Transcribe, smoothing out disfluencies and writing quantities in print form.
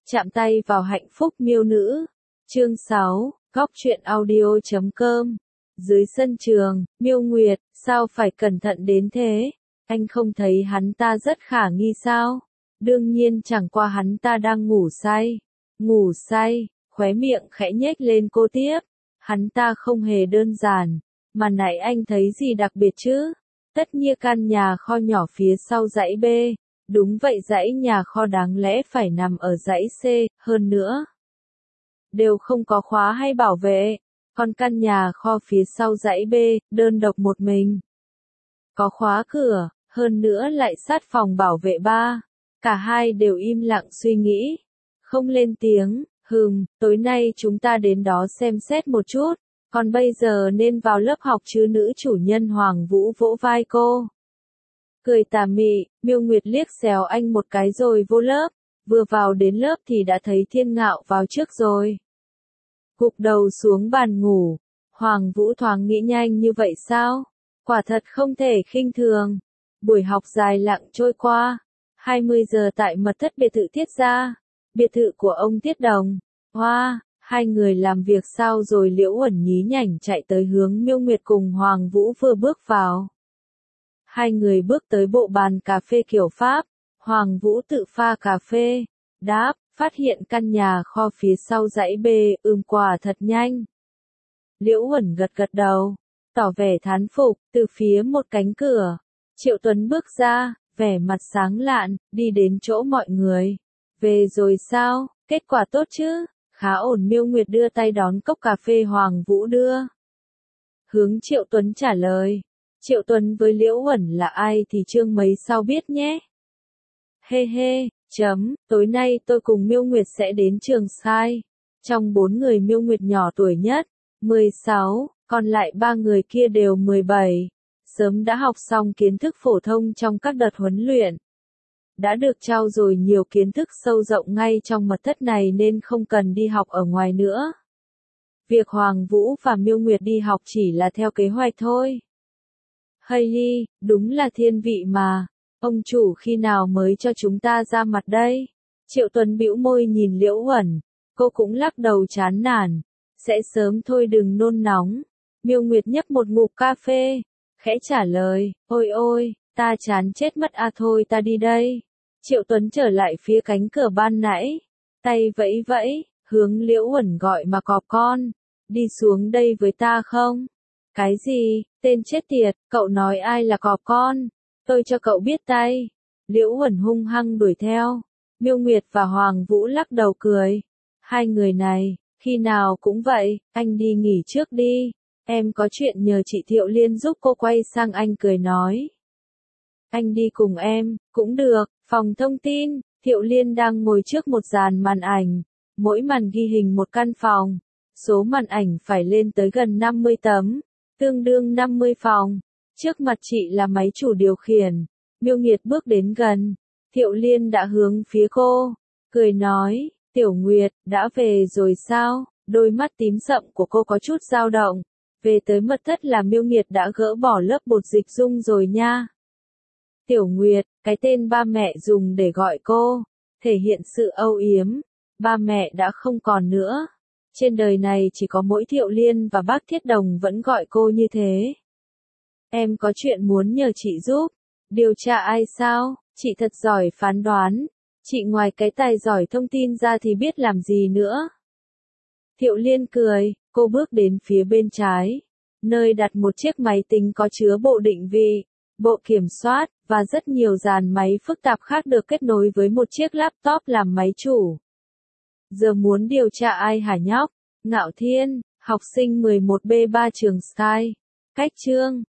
Chạm tay vào hạnh phúc miêu nữ. Chương 6, Góc truyện audio.com. Dưới sân trường, Miêu Nguyệt, sao phải cẩn thận đến thế? Anh không thấy hắn ta rất khả nghi sao? Đương nhiên chẳng qua hắn ta đang ngủ say. Ngủ say, khóe miệng khẽ nhếch lên cô tiếp. Hắn ta không hề đơn giản. Mà nãy anh thấy gì đặc biệt chứ? Tất nhiên căn nhà kho nhỏ phía sau dãy B. Đúng vậy, dãy nhà kho đáng lẽ phải nằm ở dãy C, hơn nữa đều không có khóa hay bảo vệ, còn căn nhà kho phía sau dãy B, đơn độc một mình. Có khóa cửa, hơn nữa lại sát phòng bảo vệ 3. Cả hai đều im lặng suy nghĩ, không lên tiếng. Tối nay chúng ta đến đó xem xét một chút, còn bây giờ nên vào lớp học chứ. Nữ chủ nhân Hoàng Vũ vỗ vai cô. Cười tà mị, Miêu Nguyệt liếc xéo anh một cái rồi vô lớp. Vừa vào đến lớp thì đã thấy Thiên Ngạo vào trước rồi. Gục đầu xuống bàn ngủ. Hoàng Vũ thoáng nghĩ nhanh như vậy sao? Quả thật không thể khinh thường. Buổi học dài lặng trôi qua. 20 giờ tại mật thất biệt thự Tiết gia. Biệt thự của ông Tiết Đồng. Hoa, hai người làm việc sao rồi? Liễu Uẩn nhí nhảnh chạy tới hướng Miêu Nguyệt cùng Hoàng Vũ vừa bước vào. Hai người bước tới bộ bàn cà phê kiểu Pháp. Hoàng Vũ tự pha cà phê. Đáp, phát hiện căn nhà kho phía sau dãy B, quả thật nhanh. Liễu Uẩn gật gật đầu, tỏ vẻ thán phục. Từ phía một cánh cửa, Triệu Tuấn bước ra, vẻ mặt sáng lạn, đi đến chỗ mọi người. Về rồi sao? Kết quả tốt chứ? Khá ổn. Miêu Nguyệt đưa tay đón cốc cà phê Hoàng Vũ đưa hướng Triệu Tuấn trả lời. Triệu Tuấn với Liễu Uẩn là ai thì chương mấy sau biết nhé. Hê hê, tối nay tôi cùng Miêu Nguyệt sẽ đến trường Sky. Trong 4 người Miêu Nguyệt nhỏ tuổi nhất, 16, còn lại 3 người kia đều 17. Sớm đã học xong kiến thức phổ thông trong các đợt huấn luyện. Đã được trau dồi nhiều kiến thức sâu rộng ngay trong mật thất này nên không cần đi học ở ngoài nữa. Việc Hoàng Vũ và Miêu Nguyệt đi học chỉ là theo kế hoạch thôi. Hayley, đúng là thiên vị mà. Ông chủ khi nào mới cho chúng ta ra mặt đây? Triệu Tuấn bĩu môi nhìn Liễu Uẩn. Cô cũng lắc đầu chán nản. Sẽ sớm thôi, đừng nôn nóng. Miêu Nguyệt nhấp một ngụm cà phê, khẽ trả lời. Ôi ôi, ta chán chết mất à, thôi ta đi đây. Triệu Tuấn trở lại phía cánh cửa ban nãy. Tay vẫy vẫy, hướng Liễu Uẩn gọi mà cọp con. Đi xuống đây với ta không? Cái gì? Tên chết tiệt, cậu nói ai là cọp con? Tôi cho cậu biết tay. Liễu Uẩn hung hăng đuổi theo. Miêu Nguyệt và Hoàng Vũ lắc đầu cười. Hai người này, khi nào cũng vậy. Anh đi nghỉ trước đi. Em có chuyện nhờ chị Thiệu Liên giúp. Cô quay sang anh cười nói. Anh đi cùng em, cũng được. Phòng thông tin, Thiệu Liên đang ngồi trước một dàn màn ảnh. Mỗi màn ghi hình một căn phòng. Số màn ảnh phải lên tới gần 50 tấm. Tương đương 50 phòng. Trước mặt chị là máy chủ điều khiển. Miêu Nguyệt bước đến gần. Thiệu Liên đã hướng phía cô. Cười nói, Tiểu Nguyệt, đã về rồi sao? Đôi mắt tím sậm của cô có chút dao động. Về tới mật thất là Miêu Nguyệt đã gỡ bỏ lớp bột dịch dung rồi nha. Tiểu Nguyệt, cái tên ba mẹ dùng để gọi cô, thể hiện sự âu yếm. Ba mẹ đã không còn nữa. Trên đời này chỉ có mỗi Thiệu Liên và bác Thiết Đồng vẫn gọi cô như thế. Em có chuyện muốn nhờ chị giúp. Điều tra ai sao? Chị thật giỏi phán đoán. Chị ngoài cái tài giỏi thông tin ra thì biết làm gì nữa. Thiệu Liên cười, cô bước đến phía bên trái. Nơi đặt một chiếc máy tính có chứa bộ định vị, bộ kiểm soát, và rất nhiều dàn máy phức tạp khác được kết nối với một chiếc laptop làm máy chủ. Giờ muốn điều tra ai hả nhóc? Ngạo Thiên, học sinh 11B3 trường Sky. Cách chương